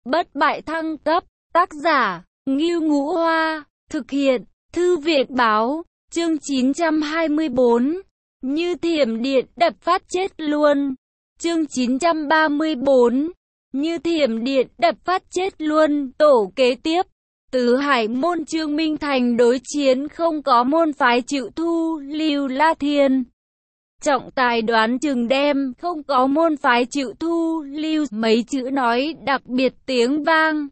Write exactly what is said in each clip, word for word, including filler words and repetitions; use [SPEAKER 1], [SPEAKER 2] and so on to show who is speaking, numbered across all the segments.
[SPEAKER 1] bất bại thăng cấp, tác giả, Ngưu Ngũ Hoa, thực hiện, Thư viện báo, chương chín trăm hai mươi bốn, như thiểm điện đập phát chết luôn, chương chín trăm ba mươi bốn, như thiểm điện đập phát chết luôn, tổ kế tiếp. Tứ Hải môn Trương Minh Thành đối chiến không có môn phái chịu thu, Lưu La Thiên. Trọng tài đoán chừng đem, không có môn phái chịu thu, Lưu, mấy chữ nói đặc biệt tiếng vang.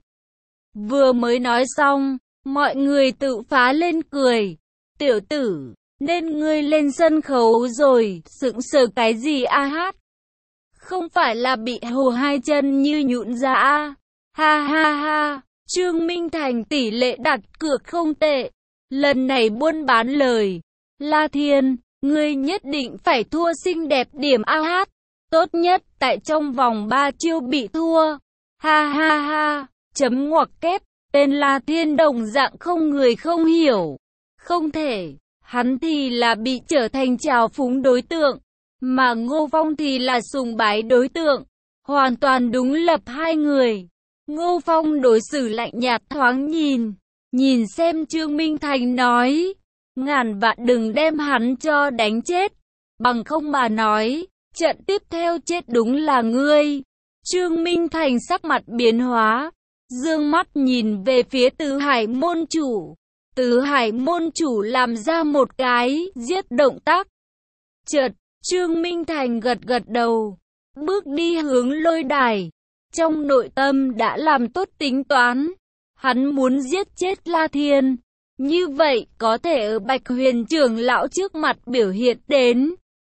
[SPEAKER 1] Vừa mới nói xong, mọi người tự phá lên cười. Tiểu tử, nên ngươi lên sân khấu rồi, sững sờ cái gì a hát? Không phải là bị hù hai chân như nhũn ra a? Ha ha ha. Trương Minh Thành tỷ lệ đặt cược không tệ. Lần này buôn bán lời. La Thiên, ngươi nhất định phải thua xinh đẹp điểm a hát. Tốt nhất tại trong vòng ba chiêu bị thua. Ha ha ha. Chấm ngoặc kép. Tên La Thiên đồng dạng không người không hiểu. Không thể. Hắn thì là bị trở thành trào phúng đối tượng. Mà Ngô Phong thì là sùng bái đối tượng. Hoàn toàn đúng lập hai người. Ngô Phong đối xử lạnh nhạt thoáng nhìn, nhìn xem Trương Minh Thành nói, ngàn vạn đừng đem hắn cho đánh chết, bằng không mà nói, trận tiếp theo chết đúng là ngươi. Trương Minh Thành sắc mặt biến hóa, dương mắt nhìn về phía Tứ Hải môn chủ, Tứ Hải môn chủ làm ra một cái giết động tác. Chợt, Trương Minh Thành gật gật đầu, bước đi hướng lôi đài. Trong nội tâm đã làm tốt tính toán, hắn muốn giết chết La Thiên, như vậy có thể ở Bạch Huyền trưởng lão trước mặt biểu hiện đến,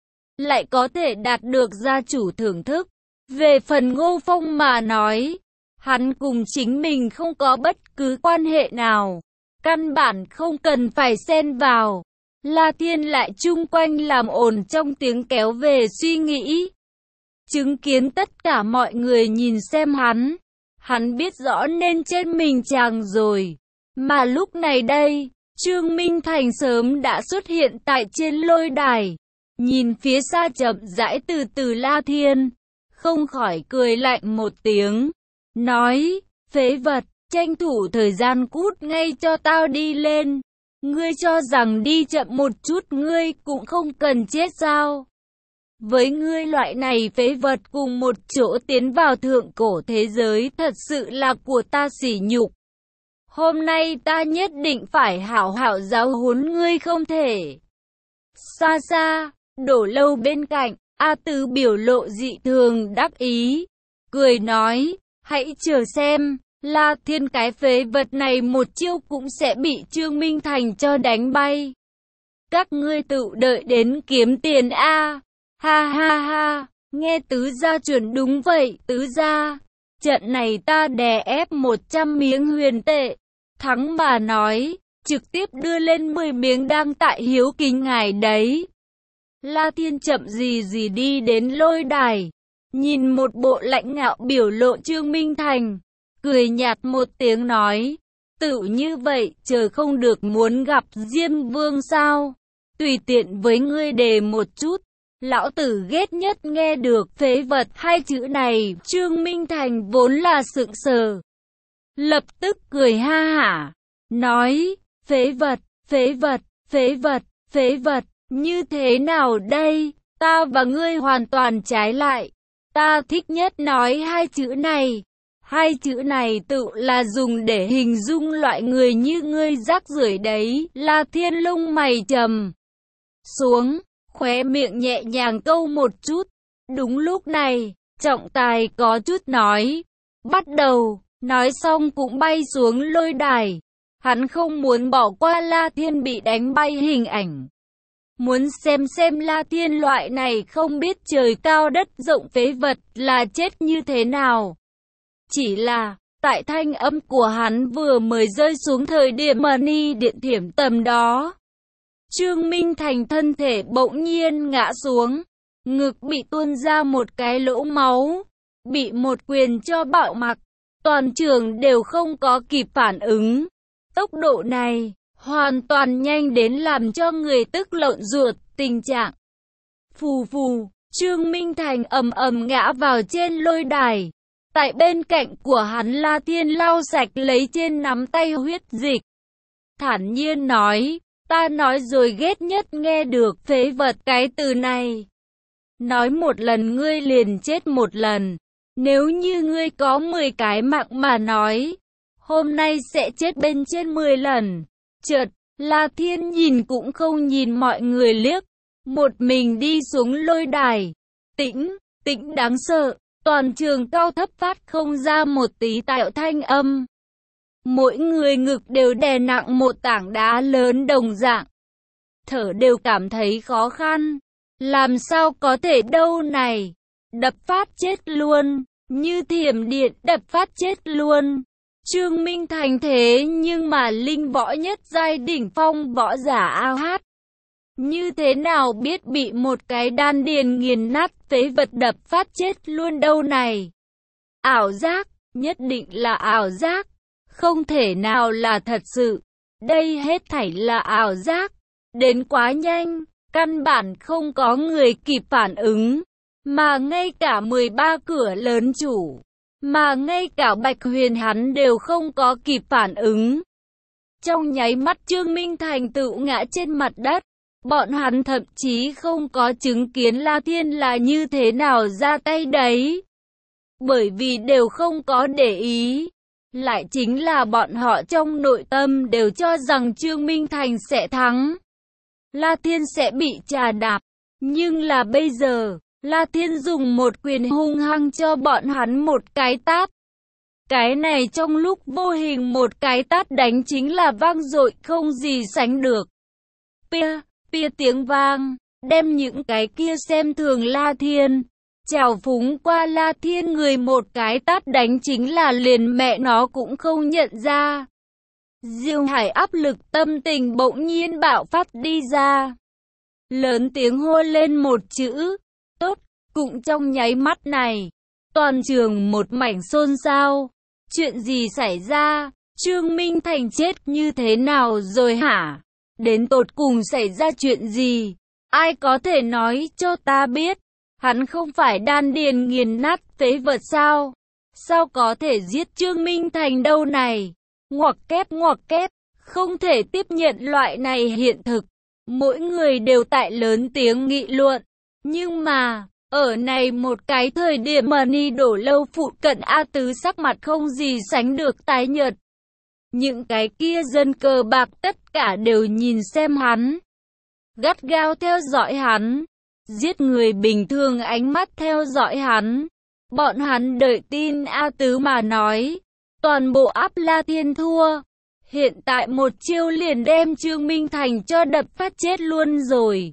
[SPEAKER 1] lại có thể đạt được gia chủ thưởng thức. Về phần Ngô Phong mà nói, hắn cùng chính mình không có bất cứ quan hệ nào, căn bản không cần phải xen vào. La Thiên lại chung quanh làm ồn trong tiếng kéo về suy nghĩ. Chứng kiến tất cả mọi người nhìn xem hắn, hắn biết rõ nên trên mình chàng rồi. Mà lúc này đây, Trương Minh Thành sớm đã xuất hiện tại trên lôi đài, nhìn phía xa chậm rãi từ từ La Thiên, không khỏi cười lạnh một tiếng, nói, phế vật, tranh thủ thời gian cút ngay cho tao đi lên, ngươi cho rằng đi chậm một chút ngươi cũng không cần chết sao? Với ngươi loại này phế vật cùng một chỗ tiến vào thượng cổ thế giới thật sự là của ta sỉ nhục. Hôm nay ta nhất định phải hảo hảo giáo huấn ngươi không thể. Xa xa, Đổ Lâu bên cạnh, A Tứ biểu lộ dị thường đắc ý, cười nói, hãy chờ xem, La Thiên cái phế vật này một chiêu cũng sẽ bị Trương Minh Thành cho đánh bay. Các ngươi tự đợi đến kiếm tiền a. Ha ha ha, nghe tứ gia chuẩn đúng vậy, tứ gia. Trận này ta đè ép một trăm miếng huyền tệ. Thắng mà nói, trực tiếp đưa lên mười miếng đang tại hiếu kính ngài đấy. La Thiên chậm gì gì đi đến lôi đài. Nhìn một bộ lãnh ngạo biểu lộ Trương Minh Thành. Cười nhạt một tiếng nói. Tự như vậy, chờ không được muốn gặp Diêm Vương sao? Tùy tiện với ngươi đề một chút. Lão tử ghét nhất nghe được phế vật hai chữ này, Trương Minh Thành vốn là sững sờ. Lập tức cười ha hả, nói, phế vật, phế vật, phế vật, phế vật, như thế nào đây, ta và ngươi hoàn toàn trái lại. Ta thích nhất nói hai chữ này, hai chữ này tự là dùng để hình dung loại người như ngươi rác rưởi đấy. La Thiên lông mày trầm xuống, khóe miệng nhẹ nhàng câu một chút. Đúng lúc này, trọng tài có chút nói, bắt đầu, nói xong cũng bay xuống lôi đài. Hắn không muốn bỏ qua La Thiên bị đánh bay hình ảnh. Muốn xem xem La Thiên loại này không biết trời cao đất rộng phế vật là chết như thế nào. Chỉ là, tại thanh âm của hắn vừa mới rơi xuống thời điểm Mani điện thiểm tầm đó, Trương Minh Thành thân thể bỗng nhiên ngã xuống, ngực bị tuôn ra một cái lỗ máu, bị một quyền cho bạo mặc, toàn trường đều không có kịp phản ứng. Tốc độ này, hoàn toàn nhanh đến làm cho người tức lộn ruột, tình trạng. Phù phù, Trương Minh Thành ầm ầm ngã vào trên lôi đài, Tại bên cạnh của hắn La Thiên lau sạch lấy trên nắm tay huyết dịch. Thản nhiên nói, ta nói rồi ghét nhất nghe được phế vật cái từ này. Nói một lần ngươi liền chết một lần. Nếu như ngươi có mười cái mạng mà nói, hôm nay sẽ chết bên trên mười lần. Chợt, La Thiên nhìn cũng không nhìn mọi người liếc, một mình đi xuống lôi đài. Tĩnh, tĩnh đáng sợ, toàn trường cao thấp phát không ra một tí tạo thanh âm. Mỗi người ngực đều đè nặng một tảng đá lớn đồng dạng. Thở đều cảm thấy khó khăn. Làm sao có thể đâu này? Đập phát chết luôn. Như thiểm điện đập phát chết luôn. Trương Minh Thành thế nhưng mà linh võ nhất giai đỉnh phong võ giả a hát. Như thế nào biết bị một cái đan điền nghiền nát phế vật đập phát chết luôn đâu này? Ảo giác, nhất định là ảo giác. Không thể nào là thật sự. Đây hết thảy là ảo giác. Đến quá nhanh, căn bản không có người kịp phản ứng. Mà ngay cả mười ba cửa lớn chủ, mà ngay cả Bạch Huyền hắn đều không có kịp phản ứng. Trong nháy mắt Trương Minh Thành tự ngã trên mặt đất. Bọn hắn thậm chí không có chứng kiến La Thiên là như thế nào ra tay đấy. Bởi vì đều không có để ý. Lại chính là bọn họ trong nội tâm đều cho rằng Trương Minh Thành sẽ thắng. La Thiên sẽ bị trà đạp. Nhưng là bây giờ, La Thiên dùng một quyền hung hăng cho bọn hắn một cái tát. Cái này trong lúc vô hình một cái tát đánh chính là vang dội không gì sánh được. Pia, pia tiếng vang, đem những cái kia xem thường La Thiên. Trào phúng qua La Thiên người một cái tát đánh chính là liền mẹ nó cũng không nhận ra. Diêu Hải áp lực tâm tình bỗng nhiên bạo phát đi ra. Lớn tiếng hô lên một chữ, tốt, cũng trong nháy mắt này. Toàn trường một mảnh xôn xao. Chuyện gì xảy ra? Trương Minh Thành chết như thế nào rồi hả? Đến tột cùng xảy ra chuyện gì? Ai có thể nói cho ta biết? Hắn không phải đan điền nghiền nát phế vật sao? Sao có thể giết Trương Minh Thành đâu này? Ngoặc kép ngoặc kép, không thể tiếp nhận loại này hiện thực. Mỗi người đều tại lớn tiếng nghị luận. Nhưng mà, ở này một cái thời điểm mà Ni Đổ Lâu phụ cận A Tứ sắc mặt không gì sánh được tái nhợt. Những cái kia dân cờ bạc tất cả đều nhìn xem hắn. Gắt gao theo dõi hắn. Giết người bình thường ánh mắt theo dõi hắn. Bọn hắn đợi tin A Tứ mà nói. Toàn bộ áp La Thiên thua. Hiện tại một chiêu liền đem Trương Minh Thành cho đập phát chết luôn rồi.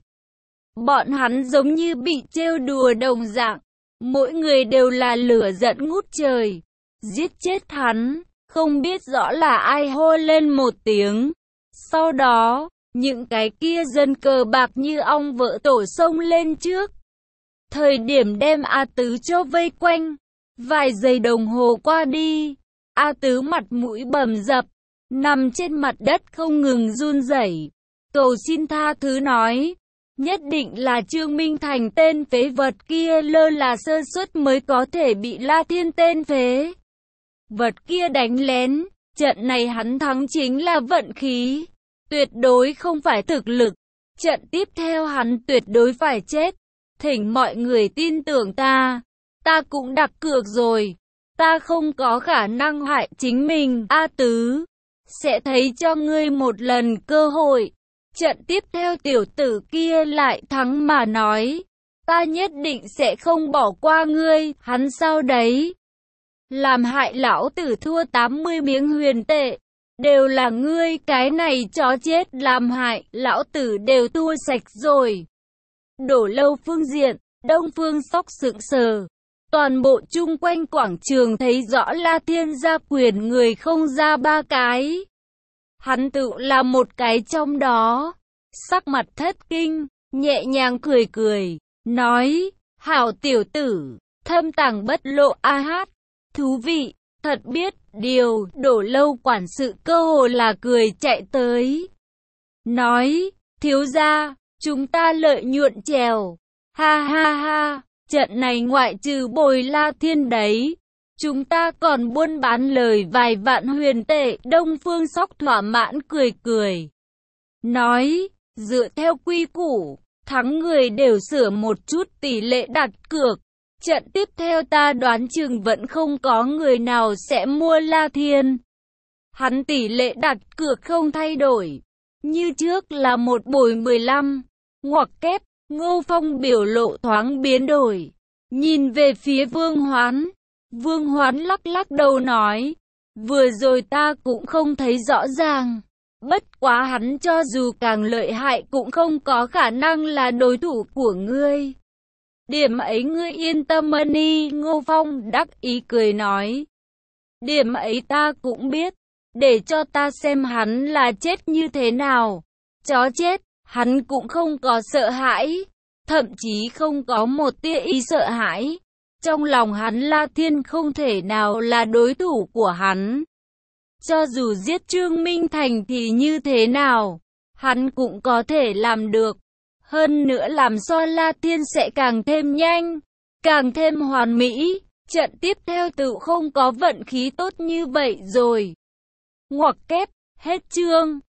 [SPEAKER 1] Bọn hắn giống như bị trêu đùa đồng dạng. Mỗi người đều là lửa giận ngút trời. Giết chết hắn. Không biết rõ là ai hô lên một tiếng. Sau đó, những cái kia dân cờ bạc như ong vỡ tổ xông lên trước. Thời điểm đem A Tứ cho vây quanh. Vài giây đồng hồ qua đi. A Tứ mặt mũi bầm dập. Nằm trên mặt đất không ngừng run rẩy. Cầu xin tha thứ nói. Nhất định là Trương Minh Thành tên phế vật kia lơ là sơ suất mới có thể bị La Thiên tên phế vật kia đánh lén. Trận này hắn thắng chính là vận khí. Tuyệt đối không phải thực lực. Trận tiếp theo hắn tuyệt đối phải chết. Thỉnh mọi người tin tưởng ta. Ta cũng đặt cược rồi. Ta không có khả năng hại chính mình. A Tứ sẽ thấy cho ngươi một lần cơ hội. Trận tiếp theo tiểu tử kia lại thắng mà nói. Ta nhất định sẽ không bỏ qua ngươi. Hắn sao đấy? Làm hại lão tử thua tám mươi miếng huyền tệ. Đều là ngươi, cái này chó chết làm hại. Lão tử đều thua sạch rồi. Đổ Lâu phương diện, Đông Phương Sóc sững sờ. Toàn bộ chung quanh quảng trường thấy rõ La Thiên ra quyền người không ra ba cái. Hắn tự là một cái trong đó. Sắc mặt thất kinh, nhẹ nhàng cười cười, nói, hảo tiểu tử, thâm tàng bất lộ a hát. Thú vị, thật biết, điều, Đổ Lâu quản sự cơ hồ là cười chạy tới. Nói, thiếu gia, chúng ta lợi nhuận trèo. Ha ha ha, trận này ngoại trừ bồi La Thiên đấy. Chúng ta còn buôn bán lời vài vạn huyền tệ. Đông Phương Sóc thỏa mãn cười cười. Nói, dựa theo quy củ, thắng người đều sửa một chút tỷ lệ đặt cược. Trận tiếp theo ta đoán chừng vẫn không có người nào sẽ mua La Thiên. Hắn tỷ lệ đặt cược không thay đổi. Như trước là một bồi mười lăm. Ngoặc kép, Ngô Phong biểu lộ thoáng biến đổi. Nhìn về phía Vương Hoán. Vương Hoán lắc lắc đầu nói. Vừa rồi ta cũng không thấy rõ ràng. Bất quá hắn cho dù càng lợi hại cũng không có khả năng là đối thủ của ngươi. Điểm ấy ngươi yên tâm đi. Ngô Phong đắc ý cười nói. Điểm ấy ta cũng biết. Để cho ta xem hắn là chết như thế nào. Chó chết, hắn cũng không có sợ hãi. Thậm chí không có một tia ý sợ hãi. Trong lòng hắn La Thiên không thể nào là đối thủ của hắn. Cho dù giết Trương Minh Thành thì như thế nào, hắn cũng có thể làm được. Hơn nữa làm so La Thiên sẽ càng thêm nhanh, càng thêm hoàn mỹ. Trận tiếp theo tự không có vận khí tốt như vậy rồi. Ngoặc kép, hết chương.